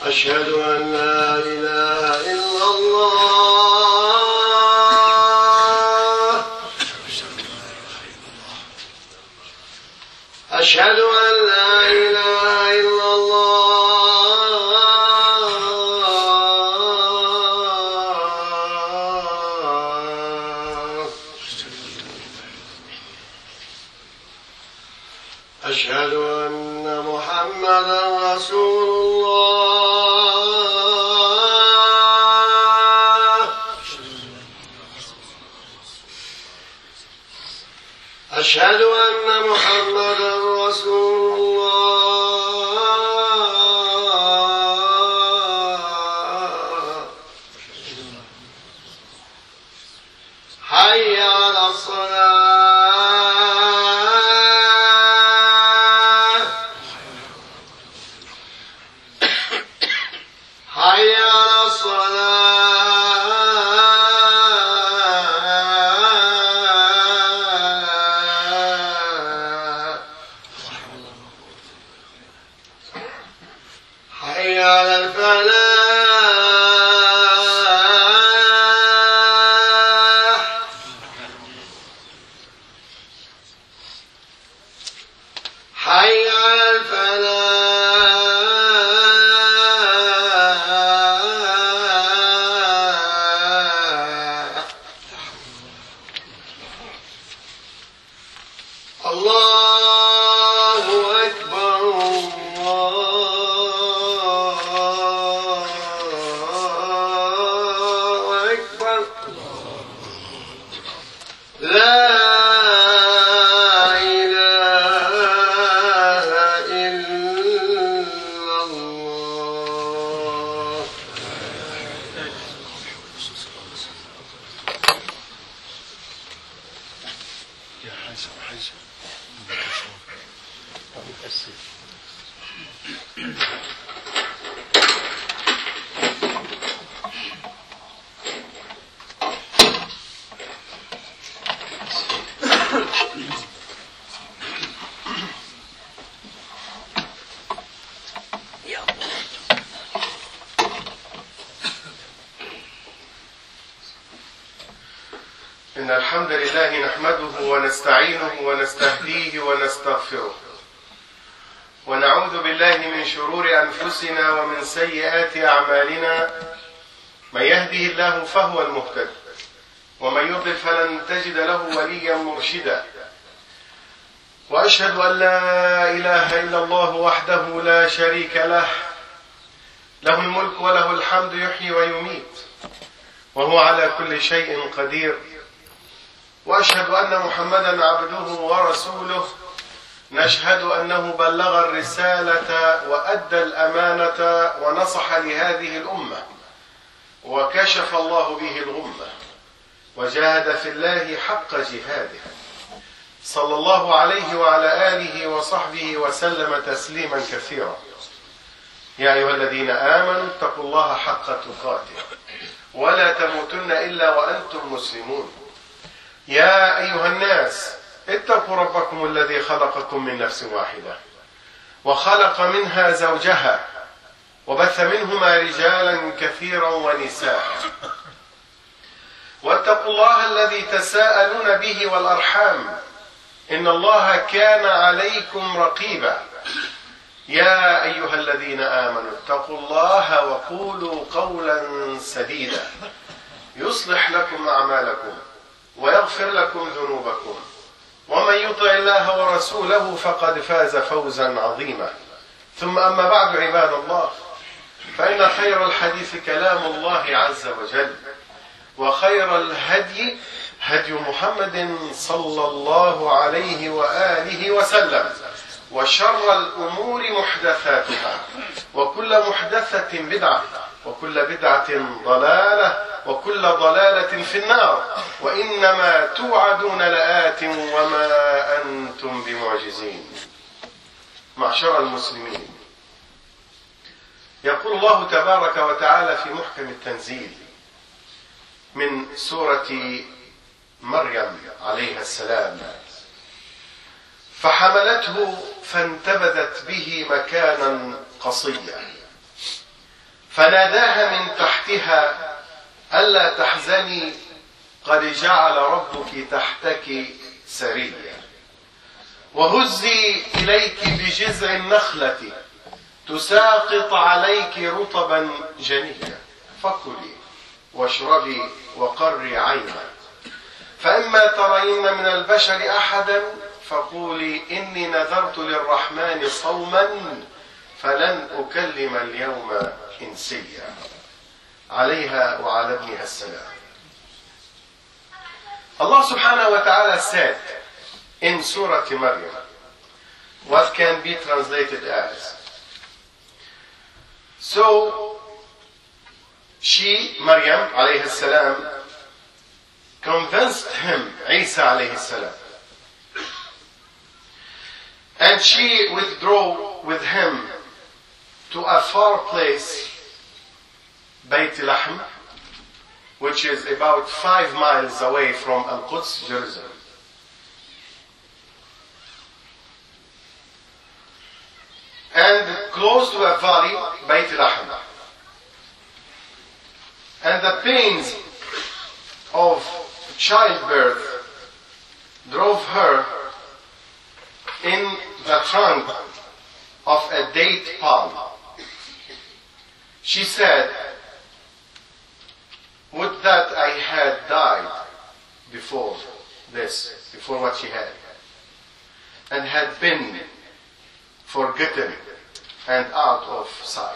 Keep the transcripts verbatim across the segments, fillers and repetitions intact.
أشهد أن لا إله إلا الله. أشهد أن لا إله إلا الله. أشهد أن محمدا رسول الله. أشهد أن محمدا رسول الله. حي على الصلاة. حي على الصلاة. حي على الفلاح. حي على الفلاح. الله أكبر. الله أكبر. لا إله إلا الله. يا حسن حسن إن الحمد لله نحمده ونستعينه ونستهديه ونستغفره، ونعوذ بالله من شرور أنفسنا ومن سيئات أعمالنا. من يهده الله فهو المهتد، ومن يضلل فلن تجد له وليا مرشدا. وأشهد أن لا إله إلا الله وحده لا شريك له، له الملك وله الحمد يحيي ويميت، وهو على كل شيء قدير. وأشهد أن محمدا عبده ورسوله، نشهد أنه بلغ الرسالة وأدى الأمانة ونصح لهذه الأمة، وكشف الله به الغمة، وجاهد في الله حق جهاده، صلى الله عليه وعلى آله وصحبه وسلم تسليما كثيرا. يا أيها الذين آمنوا اتقوا الله حق تقاته ولا تموتن إلا وأنتم مسلمون. يا أيها الناس اتقوا ربكم الذي خلقكم من نفس واحدة، وخلق منها زوجها، وبث منهما رجالا كثيرا ونساء. واتقوا الله الذي تساءلون به والأرحام، إن الله كان عليكم رقيبا. يا أيها الذين آمنوا اتقوا الله وقولوا قولا سديدا يصلح لكم أعمالكم ويغفر لكم ذنوبكم، ومن يطع الله ورسوله فقد فاز فوزا عظيما. ثم أما بعد، عباد الله، فإن خير الحديث كلام الله عز وجل، وخير الهدي هدي محمد صلى الله عليه وآله وسلم، وشر الأمور محدثاتها، وكل محدثة بدعة، وكل بدعة ضلالة، وكل ضلالة في النار. وإنما توعدون لآت وما أنتم بمعجزين. معشر المسلمين، يقول الله تبارك وتعالى في محكم التنزيل من سورة مريم عليها السلام: فحملته فانتبذت به مكانا قصيا فناداها من تحتها ألا تحزني قد جعل ربك تحتك سريا وهزي إليك بجذع النخلة تساقط عليك رطبا جنيا فكلي واشربي وقري عينا فإما ترين من البشر أحدا فقولي إني نذرت للرحمن صوما فلن أكلم اليوم إنسيا عليها وعلى ابنها السلام. Allah subhanahu wa ta'ala said in Surah Maryam what can be translated as, so she, Maryam alayhi salam, convinced him, Isa alayhi salam, and she withdrew with him to a far place, Bayt Lahm, which is about five miles away from Al-Quds, Jerusalem. And close to a valley, Bayt Lahm. And the pains of childbirth drove her in the trunk of a date palm. She said, would that I had died before this, before what she had, and had been forgotten and out of sight.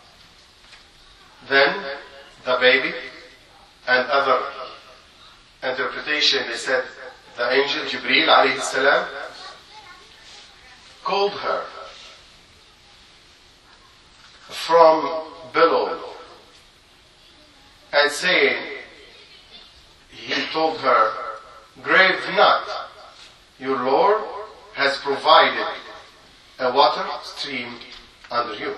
Then the baby, and other interpretation, they said the angel Jibreel alayhi salam called her from below and saying, he told her, grieve not, your Lord has provided a water stream under you,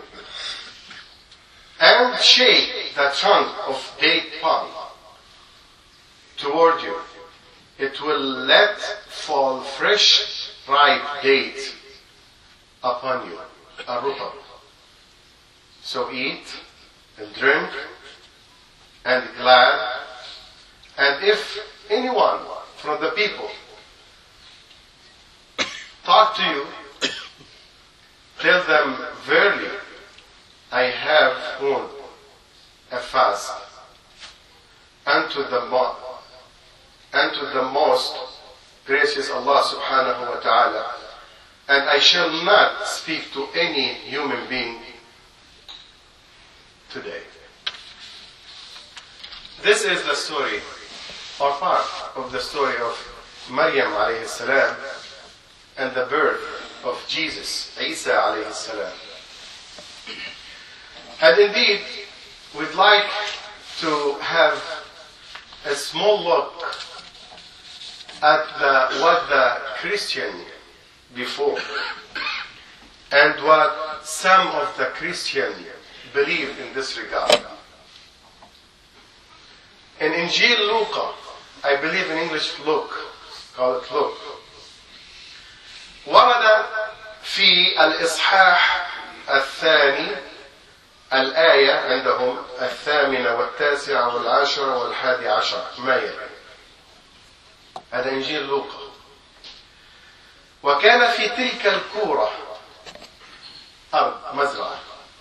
and shake the trunk of date palm toward you. It will let fall fresh ripe date upon you, a rutab. So eat and drink and glad, and if anyone from the people talk to you, tell them, verily, I have borne a fast unto the, mo- unto the most gracious Allah subhanahu wa ta'ala, and I shall not speak to any human being today. This is the story, or part of the story of Maryam alayhi salam and the birth of Jesus, Isa alayhi salam. And indeed, we'd like to have a small look at the, what the Christian before and what some of the Christian believed in this regard. In Injil Luca, I believe in English Luke, call it Luke, ورد في الإصحاح الثاني الآية عندهم الثامنة والتاسعة والعاشرة والحادي عشر ما يلي. هذا إنجيل لوقا. وكان في تلك الكورة أرض مزرعة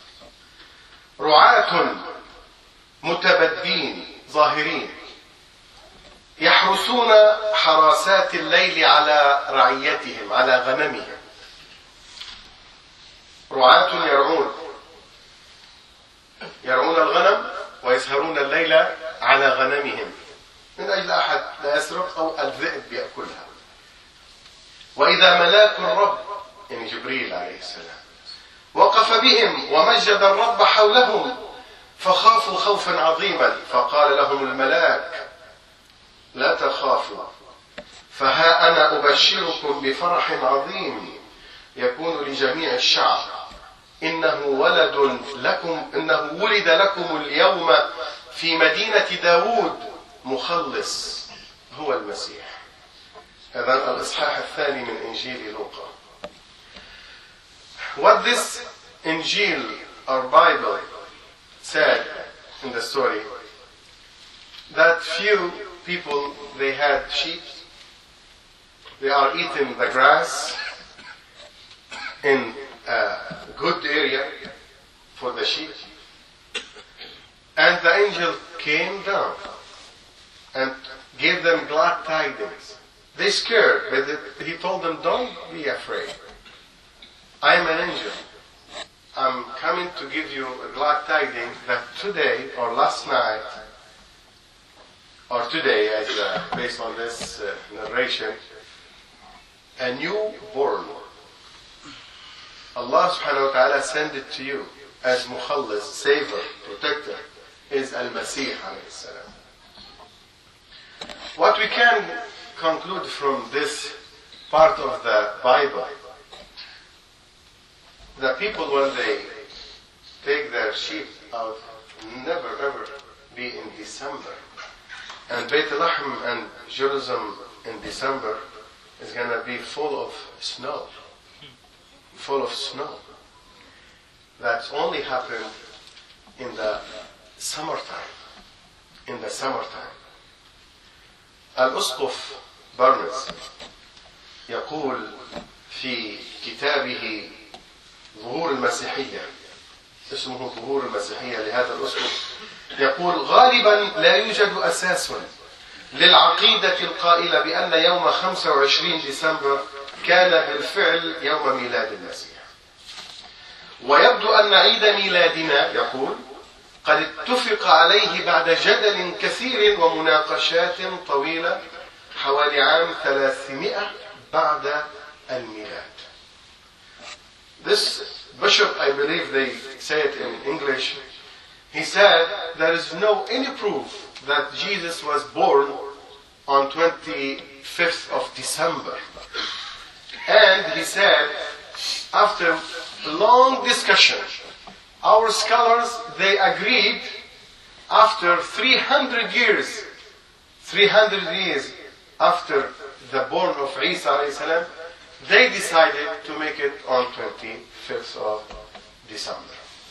رعاة متبدين ظاهرين يحرسون حراسات الليل على رعيتهم على غنمهم. رعاة يرعون يرعون الغنم ويسهرون الليل على غنمهم من أجل أحد لا يسرق أو الذئب يأكلها. وإذا ملاك الرب يعني جبريل عليه السلام وقف بهم ومجد الرب حولهم فخافوا خوفا عظيما فقال لهم الملاك لا تخافوا فها أنا أبشركم بفرح عظيم يكون لجميع الشعب إنه ولد لكم إنه ولد لكم اليوم في مدينة داود مخلص هو المسيح. هذا الإصحاح الثاني من إنجيل لوقا. What this Injil or Bible said in the story that few people, they had sheep, they are eating the grass in a good area for the sheep, and the angel came down and gave them glad tidings. They scared, but he told them, don't be afraid. I am an angel. I'm coming to give you a glad tidings that today or last night, or today, as uh, based on this uh, narration, a newborn, Allah subhanahu wa ta'ala sent it to you as Mukhallis, saver, protector, is Al-Masih alayhi salam. What we can conclude from this part of the Bible, the people when they take their sheep out, never ever be in December. And Beit Lahm and Jerusalem in December is going to be full of snow. Full of snow. That's only happened in the summertime. In the summertime. الأسقف برنس يقول في كتابه ظهور المسيحية، اسمه ظهور المسيحية لهذا الأسقف، يقول غالبا لا يوجد أساس للعقيدة القائلة بأن يوم خمسة وعشرين ديسمبر كان بالفعل يوم ميلاد المسيح، ويبدو أن عيد ميلادنا، يقول، قد اتفق عليه بعد جدل كثير ومناقشات طويلة حوالي عام ثلاثمائة بعد الميلاد. This bishop, I believe they say it in English, he said there is no any proof that Jesus was born on twenty-fifth of December. And he said, after long discussion, our scholars, they agreed after three hundred years, three hundred years after the born of Isa alayhi salam, they decided to make it on twenty-fifth of December.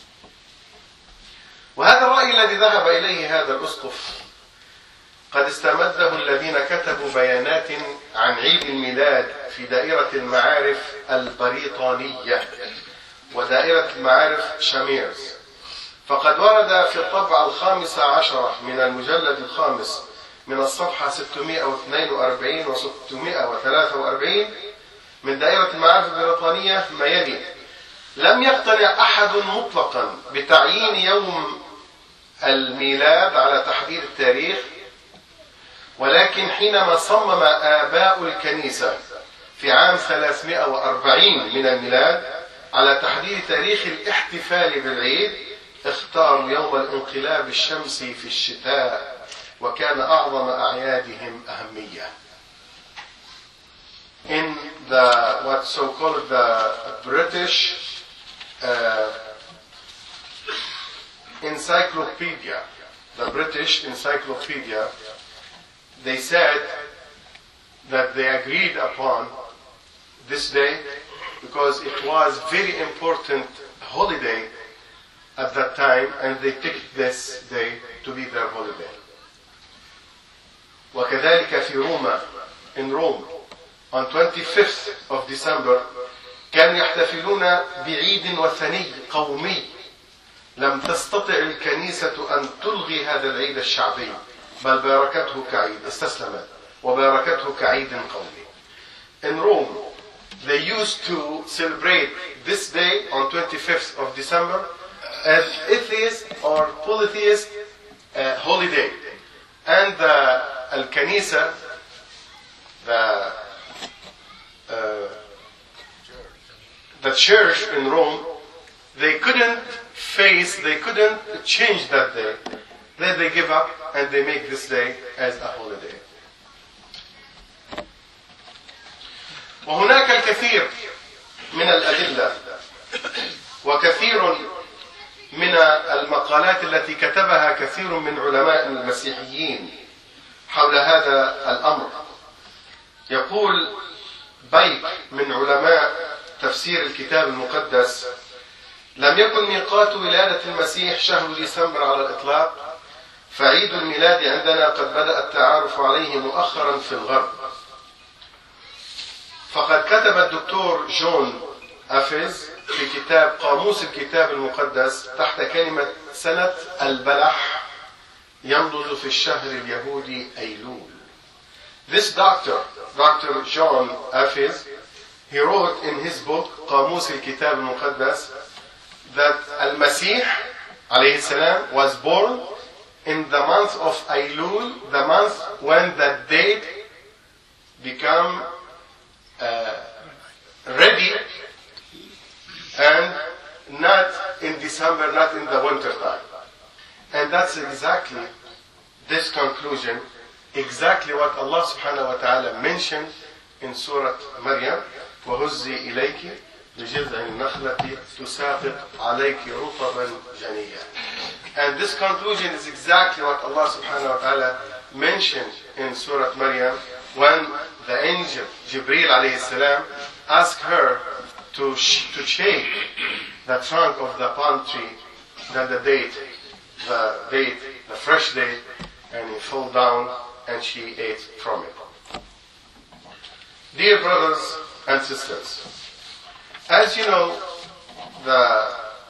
وهذا الرأي الذي ذهب إليه هذا الأسقف قد استمده الذين كتبوا بيانات عن عيد الميلاد في دائرة المعارف البريطانية ودائرة المعارف شاميرز، فقد ورد في الطبعة الخامسة عشرة من المجلد الخامس من الصفحة ستمائة واثنين وأربعين و ستمائة وثلاثة وأربعين من دائرة المعارف البريطانية ما يلي: لم يقتنع أحد مطلقا بتعيين يوم الميلاد على تحديد التاريخ، ولكن حينما صمم آباء الكنيسة في عام ثلاثمائة وأربعين من الميلاد على تحديد تاريخ الاحتفال بالعيد، اختاروا يوم الانقلاب الشمسي في الشتاء، وكان أعظم أعيادهم أهمية. In the what so called the British uh, encyclopedia, the British encyclopedia, they said that they agreed upon this day because it was very important holiday at that time, and they picked this day to be their holiday. وكذلك في روما, in Rome, on twenty-fifth of December كانوا يحتفلون بعيد وثني قومي لم تستطع الكنيسة أن تلغي هذا العيد الشعبي، بل باركته كعيد، استسلمت وباركته كعيد قومي. In Rome, they used to celebrate this day on twenty-fifth of December as atheist or polytheist uh, holiday. And the Al-Kanisa, the uh, the church in Rome, they couldn't face, they couldn't change that day. Then they give up and they make this day as a holiday. وهناك الكثير من الأدلة وكثير من المقالات التي كتبها كثير من علماء المسيحيين حول هذا الأمر. يقول بيت من علماء تفسير الكتاب المقدس: لم يكن ميقات ولادة المسيح شهر ديسمبر على الإطلاق، فعيد الميلاد عندنا قد بدأ التعارف عليه مؤخرا في الغرب. فقد كتب الدكتور جون أفيز في كتاب قاموس الكتاب المقدس تحت كلمة سنة البلح ينضج في الشهر اليهودي أيلول. This doctor, Doctor John Afiz, he wrote in his book قاموس الكتاب المقدس that Al-Masih alayhi salam was born in the month of Aylul, the month when the date become uh, ready, and not in December, not in the winter time. And that's exactly this conclusion, exactly what Allah subhanahu wa ta'ala mentioned in Surah Maryam, وَهُزِّي إِلَيْكِ بِجِذْعِ النَّخْلَةِ تُسَاقِطْ عَلَيْكِ رُطَبًا جَنِيًّا. And this conclusion is exactly what Allah subhanahu wa ta'ala mentioned in Surah Maryam when the angel Jibreel alayhi salam asked her to, sh- to shake the trunk of the palm tree, then the date, the date, the fresh date, and he fell down and she ate from it. Dear brothers and sisters, as you know, the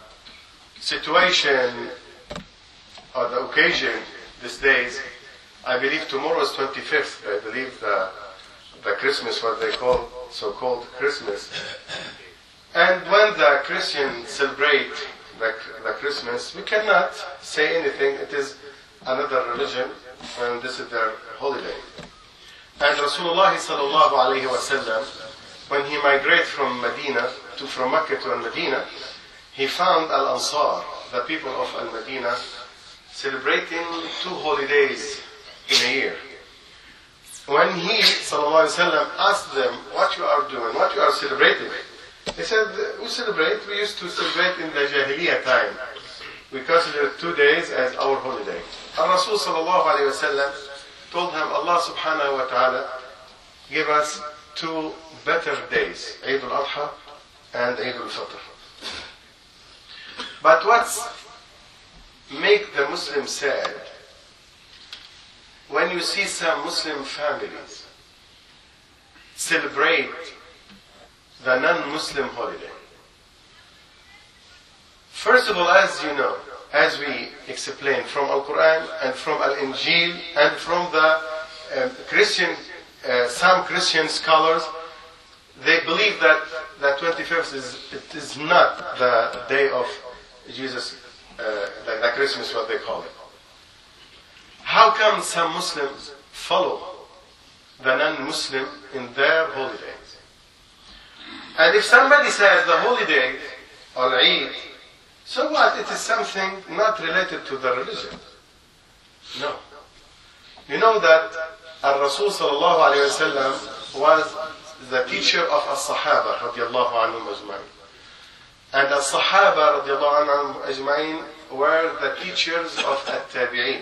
situation or the occasion these days, I believe tomorrow is twenty-fifth, I believe the, the Christmas, what they call so-called Christmas. And when the Christians celebrate the, the Christmas, we cannot say anything. It is another religion, and this is their holiday. And Rasulullah sallallahu alayhi wa sallam, when he migrated from Medina to from Mecca to Al-Medina, he found Al-Ansar, the people of Al-Medina, celebrating two holidays in a year. When he sallallahu alayhi wa sallam asked them what you are doing, what you are celebrating, they said, we celebrate, we used to celebrate in the Jahiliyyah time. We consider two days as our holiday. And Rasul sallallahu alayhi wa sallam told him, Allah subhanahu wa ta'ala give us two better days, Eid al-Adha and Eid al-Fitr. But what's make the Muslim sad, when you see some Muslim families celebrate the non-Muslim holiday. First of all, as you know, as we explained from Al-Quran and from Al-Injil and from the uh, Christian, uh, some Christian scholars, they believe that the twenty-fifth is, it is not the day of Jesus, uh, the, the Christmas, what they call it. How come some Muslims follow the non-Muslim in their holidays? And if somebody says the holiday or Eid, so what? It is something not related to the religion. No. You know that Al-Rasul sallallahu alayhi wa sallam was the teacher of As-Sahaba radiallahu anhum ajma'in. And As-Sahaba radiallahu anhum ajma'in were the teachers of At-Tabi'in.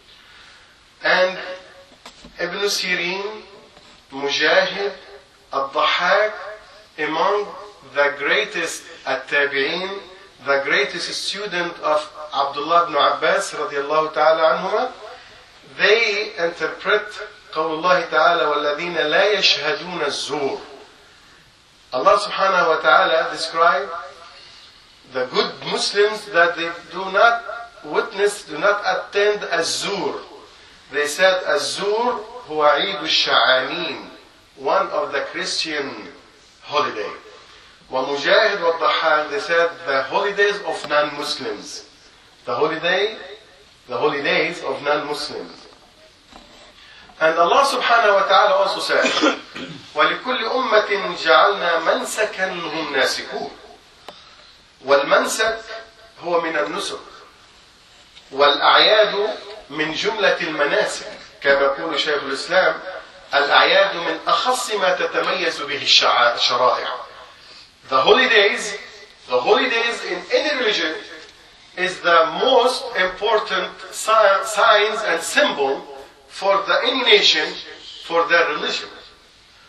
And Ibn Sirin, Mujahid, Al-Dhahak, among the greatest At-Tabi'in, the greatest student of Abdullah ibn Abbas radiallahu ta'ala anhuma, they interpret قول الله تعالى وَالَّذِينَ لَا يَشْهَدُونَ الزُّورِ. Allah subhanahu wa ta'ala described the good Muslims that they do not witness, do not attend az-zur. They said az-zur huwa Eid al-Sha'anin, one of the Christian holiday. وَمُجَاهِد وَالضَّحَاكِ, they said the holidays of non-Muslims. The holiday, the holidays of non-Muslims. And Allah subhanahu wa ta'ala also said, وَلِكُلِّ أُمَّةٍ جَعَلْنَا مَنْسَكًا هُمْ نَاسِكُونَ. والمنسك هو من النسك. والأعياد من جملة المناسك. كما يقول شيخ الإسلام الأعياد من أخص ما تتميز به الشرائع. The holidays, the holidays in any religion is the most important signs and symbol for the any nation, for their religion.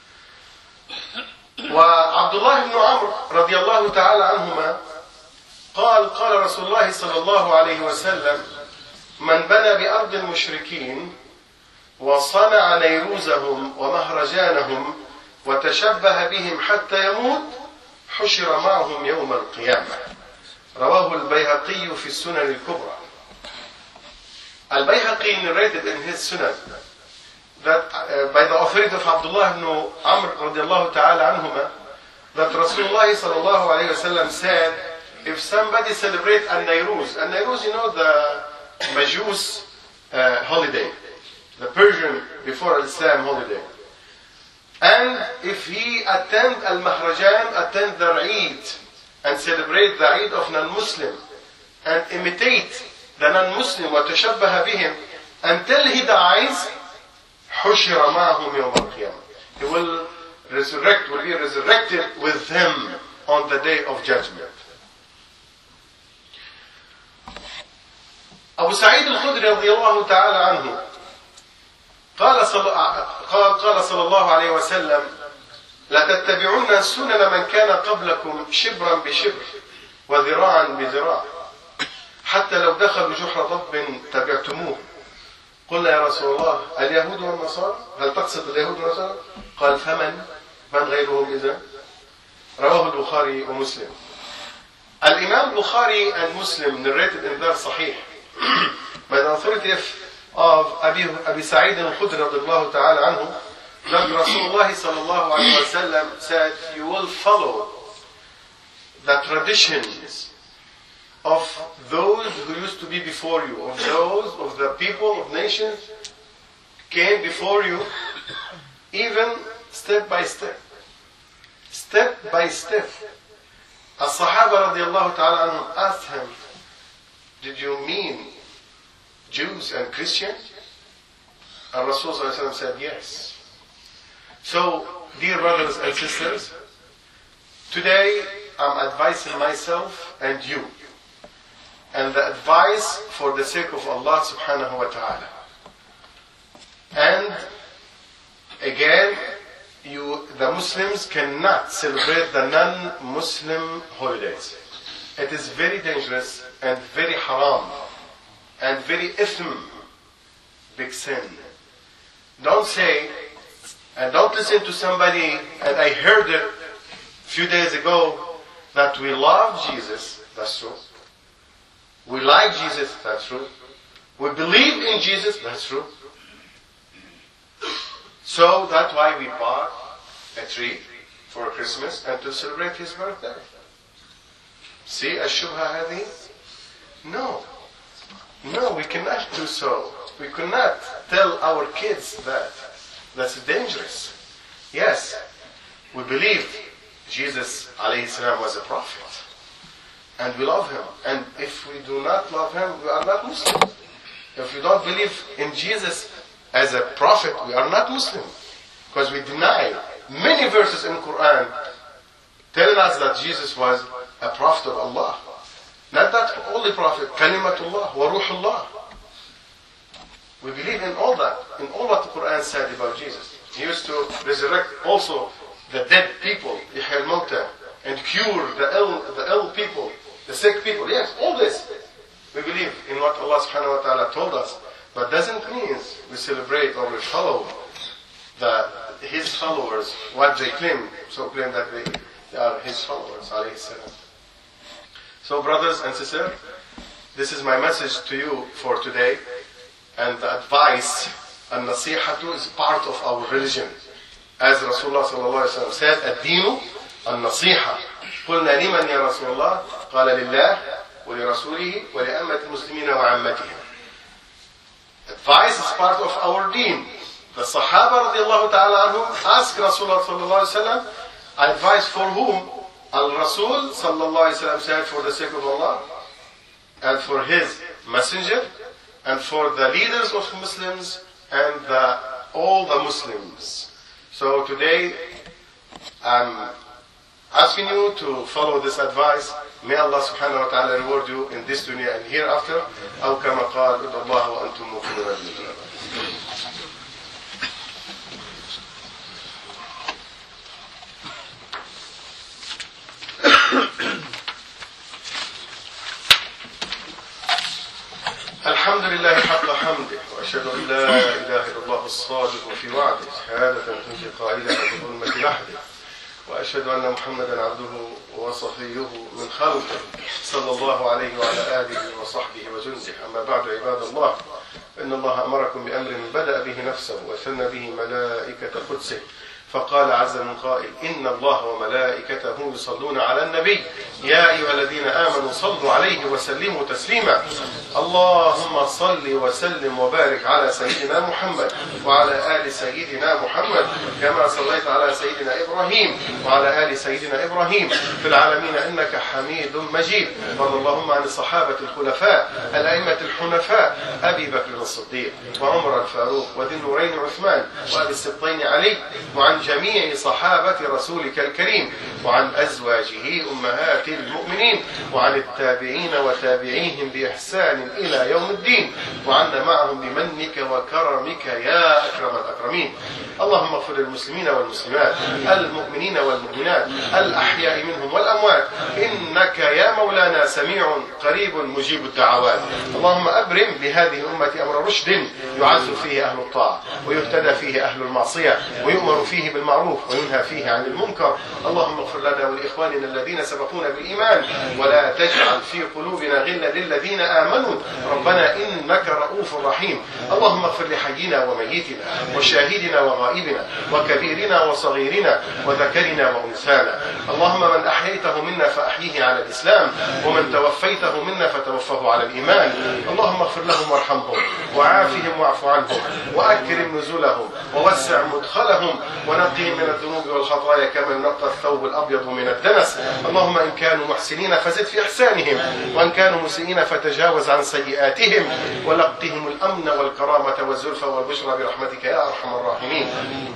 وعبد الله بن عمرو رضي الله تعالى عنهما قال قال رسول الله صلى الله عليه وسلم من بنى بأرض المشركين وصنع نيروزهم ومهرجانهم وتشبه بهم حتى يموت حشر معهم يوم القيامة. رواه البيهقي في السنن الكبرى. Al-Bayhaqi narrated in his Sunan that uh, by the authority of Abdullah ibn Amr radiallahu ta'ala anhuma, that Rasulullah sallallahu alayhi wa sallam said, if somebody celebrate An-Nayruz, An-Nayruz, you know, the Majus uh, holiday, the Persian before Islam holiday, and if he attend Al-Mahrajan, attend the Eid, and celebrate the Eid of non-Muslim, and imitate the non-Muslim وتشبه بهم until he dies, حشر معهم يوم القيامة. He will resurrect, will be resurrected with him on the day of judgment. Abu Sa'id al-Khudri رضي الله تعالى عنه قال صلى قال قال صلى الله عليه وسلم لا تتبعون سنن من كان قبلكم شبرا بشبر وذراعا بذراع حتى لو دخلوا جحر ضب تبعتموه. قلنا يا رسول الله اليهود والنصارى؟ هل تقصد اليهود والنصارى؟ قال فمن؟ من غيرهم إذا؟ رواه البخاري ومسلم. الإمام البخاري and Muslim narrated in their Sahih by the authority of Abi, Abi Sa'id al-Khudri radiallahu ta'ala anhu that Rasulullah sallallahu alayhi wa sallam said, you will follow the traditions of those who used to be before you, of those of the people of nations came before you, even step by step. Step by step. As-Sahaba radiallahu ta'ala anhum asked him, did you mean Jews and Christians? And Rasul sallallahu alayhi wa sallam said, yes. So, dear brothers and sisters, today I'm advising myself and you, and the advice for the sake of Allah subhanahu wa ta'ala. And again, you, the Muslims cannot celebrate the non-Muslim holidays. It is very dangerous and very haram and very ithm, big sin. Don't say, and don't listen to somebody, and I heard it a few days ago, that we love Jesus, that's true. We like Jesus, that's true. We believe in Jesus, that's true. So that's why we bought a tree for Christmas and to celebrate his birthday. See, ash-shubha hadi? No. No, we cannot do so. We cannot tell our kids that. That's dangerous. Yes, we believe Jesus alayhi salam was a prophet. And we love him. And if we do not love him, we are not Muslim. If we don't believe in Jesus as a prophet, we are not Muslim. Because we deny many verses in Quran telling us that Jesus was a prophet of Allah. Not that only prophet, Kalimatullah wa Ruhullah. We believe in all that, in all what the Quran said about Jesus. He used to resurrect also the dead people, Yahya al-Mawta, and cure the ill, the ill people, the sick people. Yes, all this. We believe in what Allah subhanahu wa ta'ala told us. But doesn't mean we celebrate or we follow the, his followers, what they claim, so claim that they, they are his followers, alayhi salam. So brothers and sisters, this is my message to you for today. And the advice, an-nasihatu, is part of our religion. As Rasulullah sallallahu alayhi wa sallam said, ad-dinu an-nasiha. قلنا لمن يا رسول الله؟ قال لله ولرسوله ولأمة المسلمين وعامتهم. Advice is part of our deen. The Sahaba radiallahu ta'ala anhum asked Rasulullah sallallahu alayhi wa sallam, advice for whom? Al-Rasul sallallahu alayhi wa sallam said, for the sake of Allah, and for his messenger, and for the leaders of Muslims, and the, all the Muslims. So today, I'm asking you to follow this advice. May Allah subhanahu wa ta'ala reward you in this dunya and hereafter. أو كما قال ادعوا الله وأنتم موقنون بالإجابة. وأشهد أن لا إله إلا الله الصادق في وعده شهادة تنجي قائلها بظلمة لحده، وأشهد أن محمدا عبده وصفيه من خلقه صلى الله عليه وعلى آله وصحبه وجنده. أما بعد عباد الله، إن الله أمركم بأمر بدأ به نفسه وثنى به ملائكة قدسه، فقال عز من قائل: إن الله وملائكته يصلون على النبي يا أيها الذين آمنوا صلوا عليه وسلموا تسليما. اللهم صل وسلم وبارك على سيدنا محمد وعلى آل سيدنا محمد كما صليت على سيدنا إبراهيم وعلى آل سيدنا إبراهيم في العالمين إنك حميد مجيد. وارض اللهم عن الصحابة الخلفاء الأئمة الحنفاء أبي بكر الصديق وعمر الفاروق وذي النورين عثمان وأبي السبطين علي، وعن جميع صحابة رسولك الكريم، وعن أزواجه أمهات المؤمنين، وعن التابعين وتابعيهم بإحسان إلى يوم الدين، وعنا معهم بمنك وكرمك يا أكرم الأكرمين. اللهم اغفر للمسلمين والمسلمات المؤمنين والمؤمنات الأحياء منهم والأموات، إنك يا مولانا سميع قريب مجيب الدعوات. اللهم أبرم بهذه الأمة أمر رشد يعز فيه أهل الطاعة ويهتدى فيه أهل المعصية ويؤمر فيه بالمعروف وينهى فيه عن المنكر. اللهم اغفر لنا ولإخواننا الذين سبقونا بالإيمان، ولا تجعل في قلوبنا غلا للذين آمنوا ربنا إنك رؤوف رحيم. اللهم اغفر لحينا وميتنا وشاهدنا وغائبنا وكبيرنا وصغيرنا وذكرنا وأنثانا. اللهم من أحييته منا فأحيه على الإسلام، ومن توفيته منا فتوفه على الإيمان. اللهم اغفر لهم وارحمهم وعافهم واعف عنهم وأكرم نزلهم ووسع مدخلهم ونقهم من الذنوب والخطايا كما ينقى الثوب الأبيض من الدنس. اللهم إن كانوا محسنين فزد في إحسانهم، وإن كانوا مسيئين فتجاوز عن سيئاتهم، ولقهم الأمن والكرامة والزلفى والبشرى برحمتك يا أرحم الراحمين.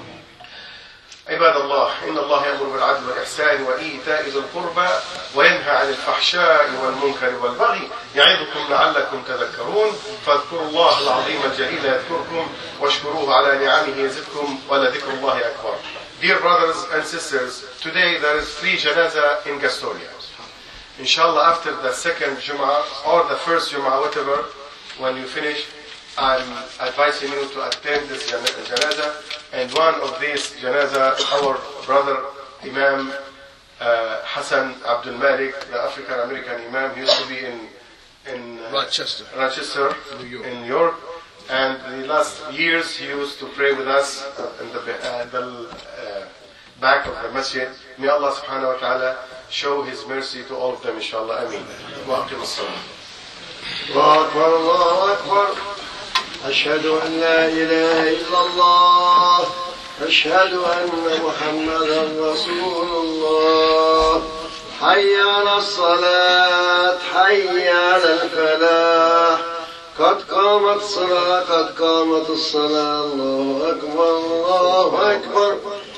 عباد الله، إن الله يأمر بالعدل والإحسان وإيتاء ذي القربى وينهى عن الفحشاء والمنكر والبغي يعظكم لعلكم تذكرون. فاذكروا الله العظيم الجليل يذكركم واشكروه على نعمه يزدكم ولذكر الله أكبر. Dear brothers and sisters, today there is three janaza in Gastoria. Inshallah, after the second Jum'ah or the first Jum'ah, whatever, when you finish, I'm advising you to attend this janaza. And one of these janaza, our brother Imam uh, Hassan Abdul Malik, the African American Imam, he used to be in in uh, Rochester, Rochester, New York. in New York. And the last years he used to pray with us in the, uh, the uh, back of the masjid. May Allah subhanahu wa ta'ala show his mercy to all of them, inshallah. Ameen. Wa aqim as-salam. الله أكبر الله أكبر أشهد أن لا إله إلا الله أشهد أن محمدا رسول الله حي على الصلاة حي على الفلاح قد قامت الصلاة قد قامت الصلاة الله أكبر الله أكبر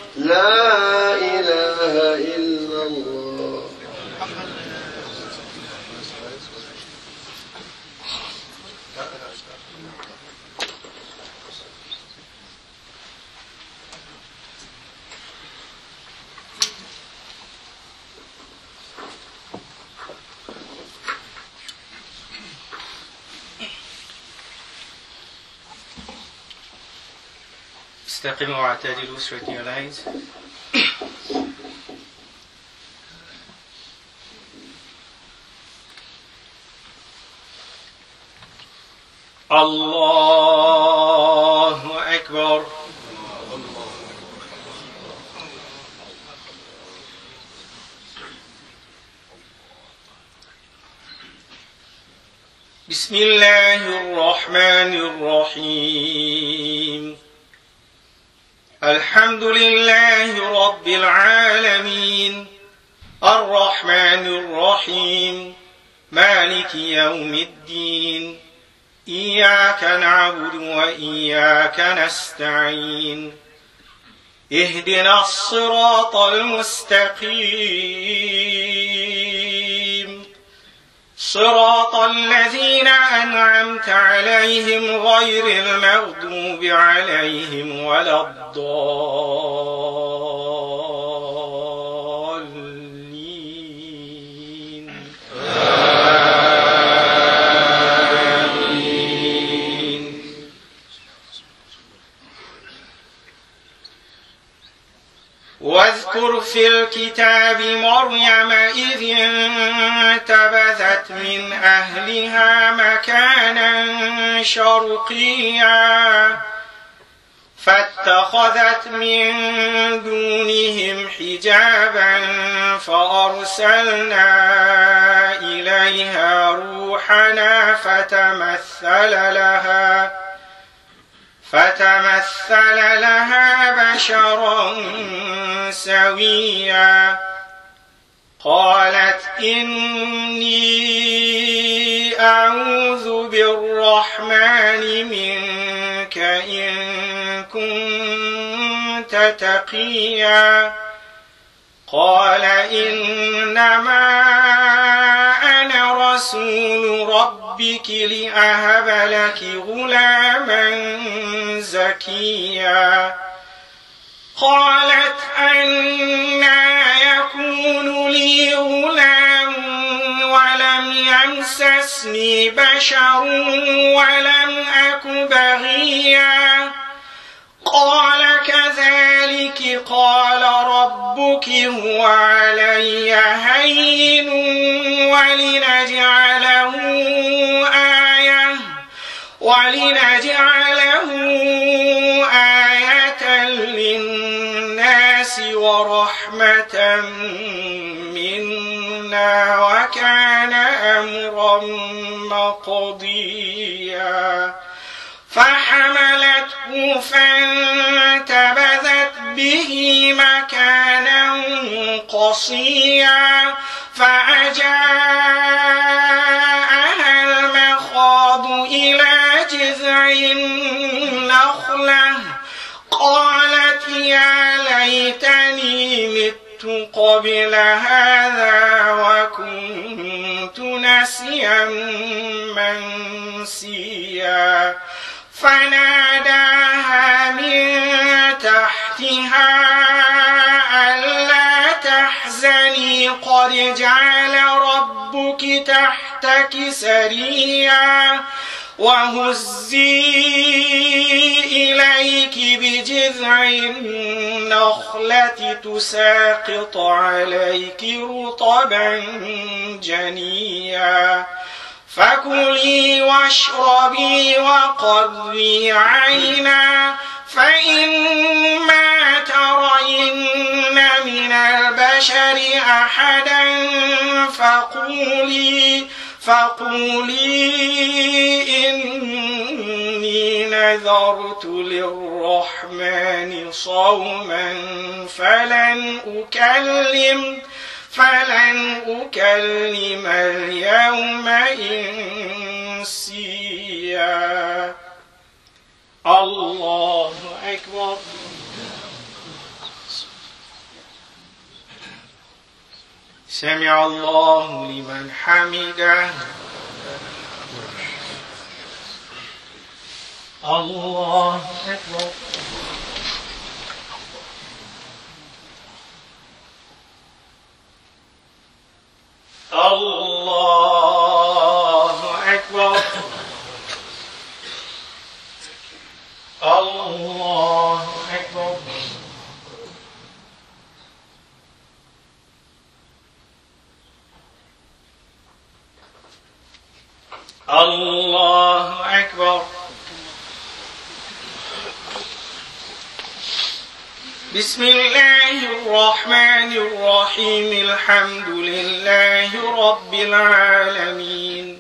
لا إله إلا الله. استقيموا واعتدلوا. Straighten your lines. الله أكبر. بسم الله الرحمن الرحيم. الحمد لله رب العالمين الرحمن الرحيم مالك يوم الدين إياك نعبد وإياك نستعين اهدنا الصراط المستقيم صراط الذين أنعمت عليهم غير المغضوب عليهم ولا الضالين آمين. واذكر في الكتاب مريم إذ انتبذت من أهلها مكانا شرقيا فاتخذت من دونهم حجابا فأرسلنا إليها روحنا فتمثل لها فتمثل لها بشرا سويا قالت إني أعوذ بالرحمن منك إن كنت تقيا قال إنما أنا رسول ربك لأهب لك غلاما زكيا قالت أنى يكون لي غلام ولم يمسسني بشر ولم أك بغيا قال كذلك قال ربك هو علي هين ولنجعله آية ولنجعله آية للناس ورحمة منا وكان أمرا مقضيا فحملته فانتبذت به مكانا قصيا فأجاءها المخاض إلى جذع النخلة قالت يا ليتني مت قبل هذا وكنت نسيا منسيا فناداها من تحتها ألا تحزني قد جعل ربك تحتك سريا وهزي إليك بجذع النخلة تساقط عليك رطبا جنيا فكلي واشربي وقري عينا فإما ترين من البشر أحدا فقولي فقولي إني نذرت للرحمن صوما فلن أكلم فلن أكلم اليوم إنسيا الله أكبر سمع الله لمن حمده الله أكبر الله أكبر الله أكبر الله أكبر بسم الله الرحمن الرحيم الحمد لله رب العالمين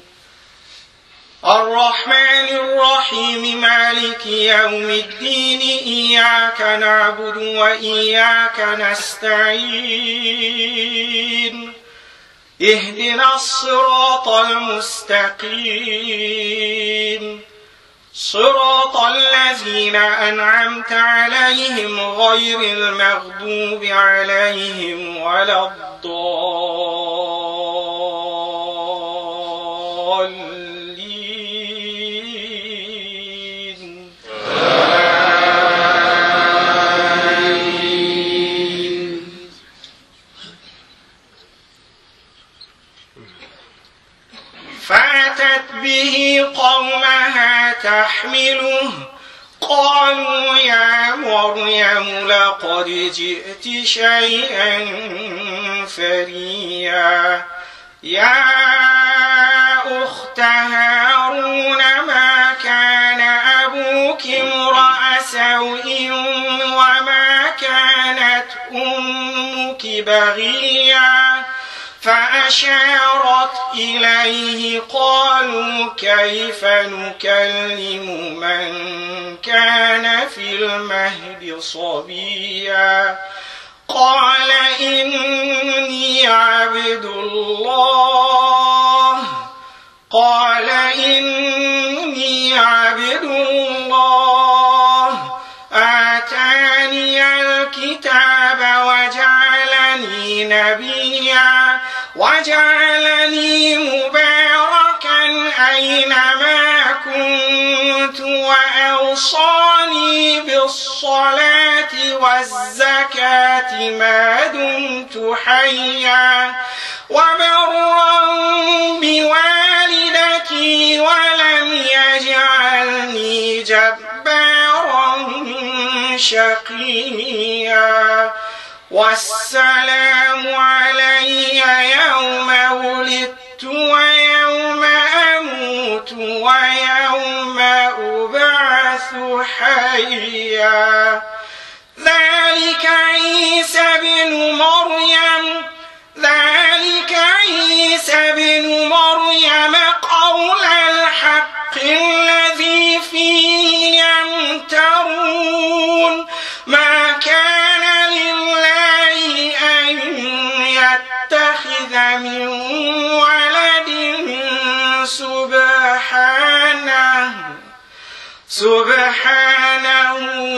الرحمن الرحيم مالك يوم الدين إياك نعبد وإياك نستعين اهدنا الصراط المستقيم صراط الذين أنعمت عليهم غير المغضوب عليهم ولا الضالين آمين. فأتت به قومها تحمله قالوا يا مريم لقد جئت شيئا فريا يا أخت هارون ما كان أبوك امرأ سوء وما كانت أمك بغيا فأشارت إليه قالوا كيف نكلم من كان في المهد صبيا قال إني عبد الله قال إني عبد الله آتاني الكتاب وجعلني نبيا وجعلني مباركا أينما كنت وأوصاني بالصلاة والزكاة ما دمت حيا وبرا بوالدتي ولم يجعلني جبارا شقيا والسلام علي يوم ولدت ويوم أموت ويوم أبعث حيا ذلك عيسى بن مريم ذلك عيسى بن مريم قول الحق الذي فيه يمترون ما كان لله أن يتخذ من ولد سبحانه سبحانه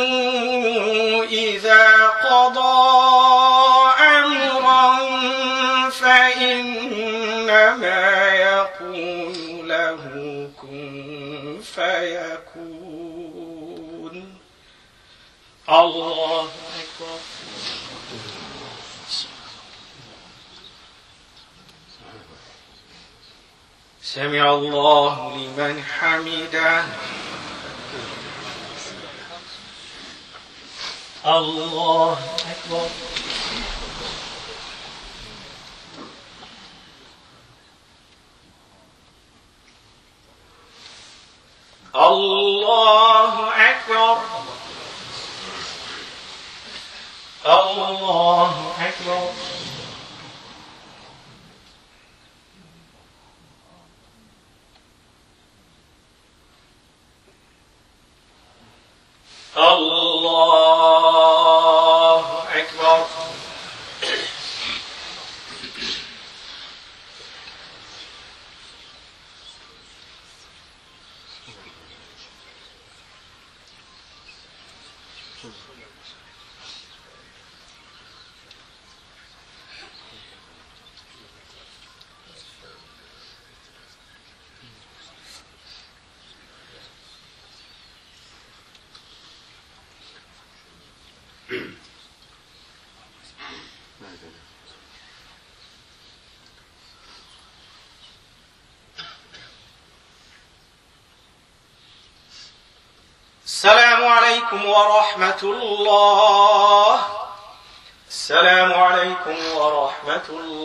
إذا قضى أمرا فإنما يقول له كن فيكون الله أكبر سمع الله لمن حمده الله أكبر الله أكبر الله أكبر الله أكبر السلام عليكم ورحمة الله السلام عليكم ورحمة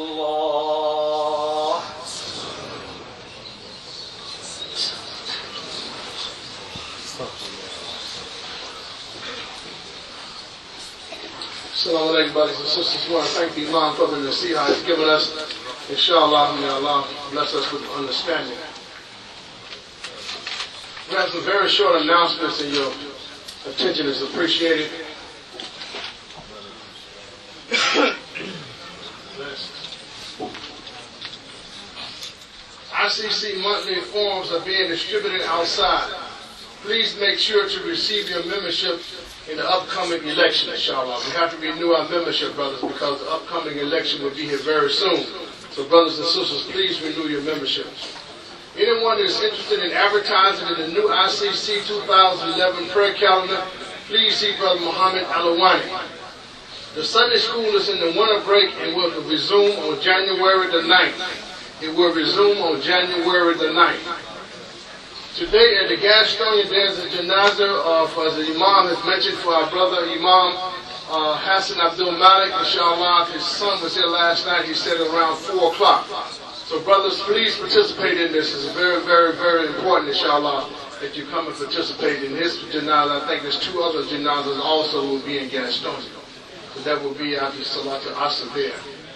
الله Assalamu alaikum, brothers and sisters. We want to thank the Imam for the Nasiha he's given us. Inshallah, may Allah bless us with understanding. We have some very short announcements and your attention is appreciated. I C C monthly forms are being distributed outside. Please make sure to receive your membership in the upcoming election, inshallah. We have to renew our membership, brothers, because the upcoming election will be here very soon. So, brothers and sisters, please renew your memberships. Anyone that is interested in advertising in the new I C C two thousand eleven prayer calendar, please see Brother Muhammad Alawani. The Sunday school is in the winter break and will resume on January the ninth. It will resume on January the ninth. Today at the Gastonia, there's a janazah of, as the Imam has mentioned, for our brother Imam uh, Hassan Abdul Malik, inshallah. His son was here last night. He said around four o'clock. So brothers, please participate in this. It's very, very, very important, inshallah, that you come and participate in his janazah. I think there's two other janazahs also will be in Gastonia. So that will be after Salat al-Asr there.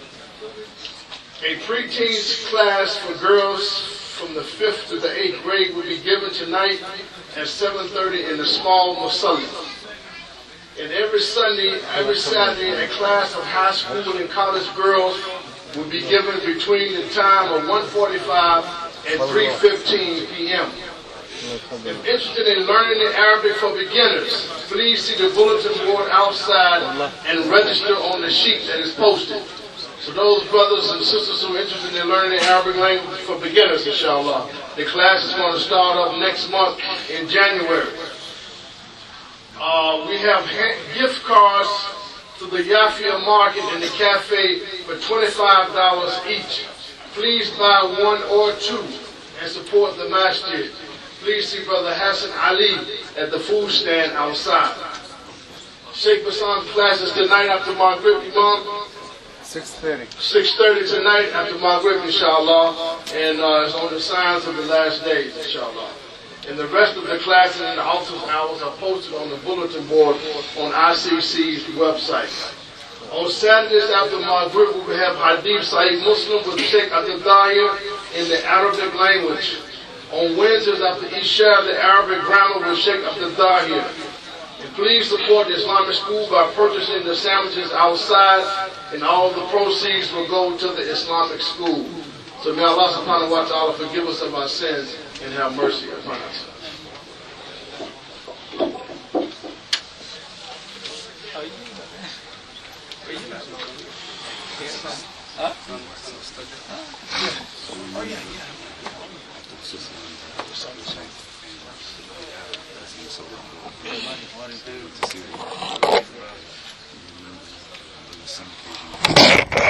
A preteens class for girls from the fifth to the eighth grade will be given tonight at seven thirty in the small musalla. And every Sunday, every Saturday, a class of high school and college girls will be given between the time of one forty-five and three fifteen p m If interested in learning the Arabic for beginners, please see the bulletin board outside and register on the sheet that is posted. So those brothers and sisters who are interested in learning the Arabic language for beginners, inshallah, the class is going to start up next month in January. Uh, we have gift cards to the Yafia Market and the Cafe for twenty-five dollars each. Please buy one or two and support the masjid. Please see Brother Hassan Ali at the food stand outside. Sheikh Bassam's classes tonight after Maghrib, Imam. six thirty. six thirty tonight after Maghrib, inshallah. And uh, it's on the signs of the last days, inshallah. And the rest of the classes and the office hours are posted on the bulletin board on I C C's website. On Saturdays after Maghrib, we will have Hadith Sahih Muslim with Sheikh Abdul Dahir in the Arabic language. On Wednesdays after Isha, the Arabic grammar with Sheikh Abdul Dahir. And please support the Islamic school by purchasing the sandwiches outside, and all the proceeds will go to the Islamic school. So may Allah subhanahu wa ta'ala forgive us of our sins and have mercy upon us. Huh?